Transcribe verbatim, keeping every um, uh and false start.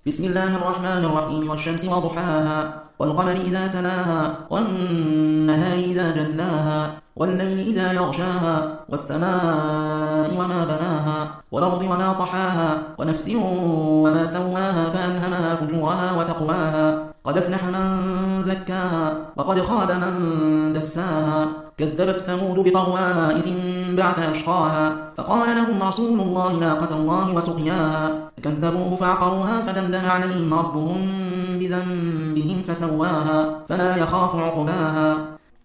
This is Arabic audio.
بسم الله الرحمن الرحيم والشمس وضحاها والقمر إذا تلاها والنهار إذا جلاها والليل إذا يغشاها والسماء وما بناها والأرض وما طحاها ونفس وما سواها فألهمها فجورها وتقواها قد أفلح من زكاها وقد خاب من دساها كذبت ثمود بطغواها إذ انبعث أشقاها فقال لهم رسول الله ناقة الله وسقياها فكذبوه فعقروها فدمدم عليهم ربهم بذنبهم فسواها فلا يخاف عقباها